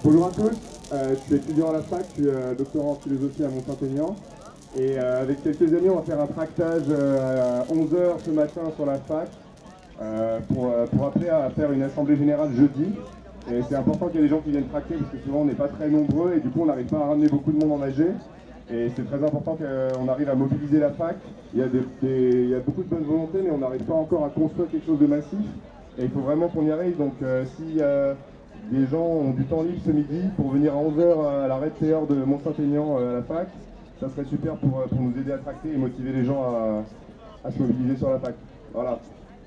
Bonjour à tous, je suis étudiant à la fac, je suis doctorant en philosophie à Mont-Saint-Aignan. Et avec quelques amis, on va faire un tractage à 11 h ce matin sur la fac pour appeler à faire une assemblée générale jeudi. Et c'est important qu'il y ait des gens qui viennent tracter parce que souvent on n'est pas très nombreux et du coup on n'arrive pas à ramener beaucoup de monde en AG. Et c'est très important qu'on arrive à mobiliser la fac. Il y a beaucoup de bonne volonté mais on n'arrive pas encore à construire quelque chose de massif. Et il faut vraiment qu'on y arrive. Donc si des gens ont du temps libre ce midi pour venir à 11 h à la Red Théor de Mont-Saint-Aignan à la fac, ça serait super pour nous aider à tracter et motiver les gens à se mobiliser sur la fac. Voilà.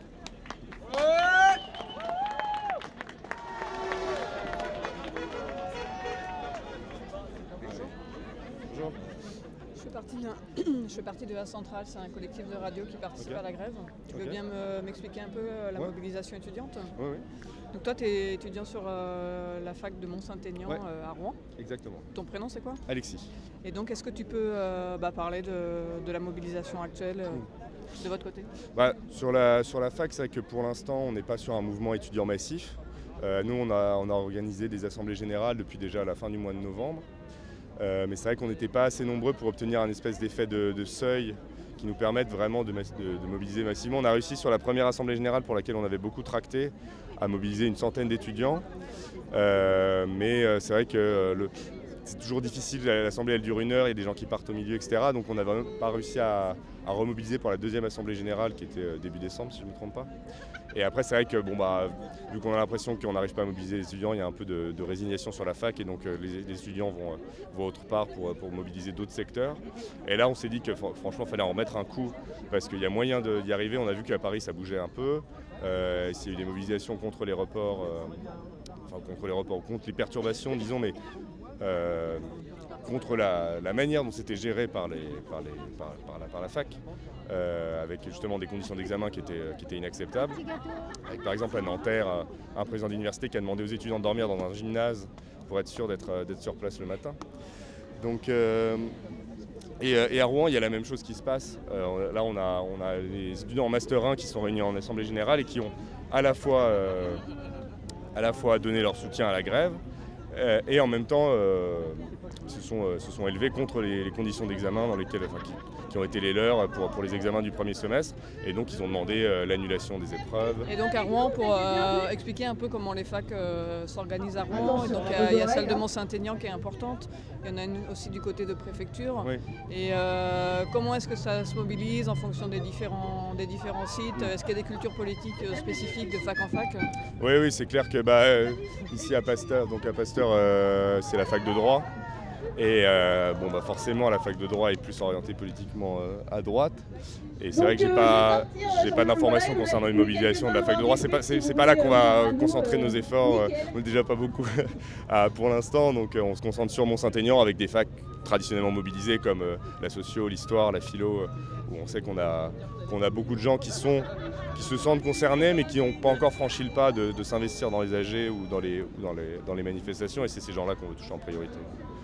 Bonjour. Je fais partie de la Centrale, c'est un collectif de radio qui participe à la grève. Tu veux bien m'expliquer un peu la mobilisation étudiante? Oui. Donc toi, tu es étudiant sur la fac de Mont-Saint-Aignan à Rouen. Exactement. Ton prénom, c'est quoi? Alexis. Et donc, est-ce que tu peux parler de la mobilisation actuelle de votre côté? Sur la fac, c'est vrai que pour l'instant, on n'est pas sur un mouvement étudiant massif. Nous, on a organisé des assemblées générales depuis déjà la fin du mois de novembre. Mais c'est vrai qu'on n'était pas assez nombreux pour obtenir un espèce d'effet de seuil qui nous permette vraiment de mobiliser massivement. On a réussi sur la première assemblée générale pour laquelle on avait beaucoup tracté à mobiliser une centaine d'étudiants. Mais c'est vrai que c'est toujours difficile, l'assemblée elle dure 1 heure, il y a des gens qui partent au milieu, etc. Donc on n'avait pas réussi à remobiliser pour la deuxième assemblée générale qui était début décembre si je ne me trompe pas. Et après c'est vrai que vu qu'on a l'impression qu'on n'arrive pas à mobiliser les étudiants, il y a un peu de résignation sur la fac et donc les étudiants vont autre part pour mobiliser d'autres secteurs. Et là on s'est dit que franchement il fallait en remettre un coup parce qu'il y a moyen d'y arriver. On a vu qu'à Paris ça bougeait un peu. S'il y a eu des mobilisations contre les reports, contre les perturbations disons, mais contre la manière dont c'était géré par la fac, avec justement des conditions d'examen qui étaient inacceptables. Avec par exemple à Nanterre, un président d'université qui a demandé aux étudiants de dormir dans un gymnase pour être sûr d'être sur place le matin. Donc, et à Rouen, il y a la même chose qui se passe. Là, on a les étudiants en Master 1 qui sont réunis en Assemblée Générale et qui ont à la fois donné leur soutien à la grève et en même temps se sont élevés contre les conditions d'examen qui ont été les leurs pour les examens du premier semestre. Et donc, ils ont demandé l'annulation des épreuves. Et donc à Rouen, pour expliquer un peu comment les facs s'organisent à Rouen, et donc il y a celle de Mont-Saint-Aignan qui est importante, il y en a une aussi du côté de préfecture. Oui. Et comment est-ce que ça se mobilise en fonction des différents sites? Est-ce qu'il y a des cultures politiques spécifiques de fac en fac? Oui, c'est clair que ici à Pasteur, c'est la fac de droit. Et forcément la fac de droit est plus orientée politiquement à droite. Et c'est vrai que j'ai pas d'informations concernant une mobilisation de la fac de droit. C'est pas là qu'on va concentrer nos efforts. On n'est déjà pas beaucoup pour l'instant, donc on se concentre sur Mont-Saint-Aignan avec des facs traditionnellement mobilisées comme la socio, l'histoire, la philo, où on sait qu'on a beaucoup de gens qui se sentent concernés mais qui n'ont pas encore franchi le pas de s'investir dans les AG ou dans les manifestations, et c'est ces gens-là qu'on veut toucher en priorité.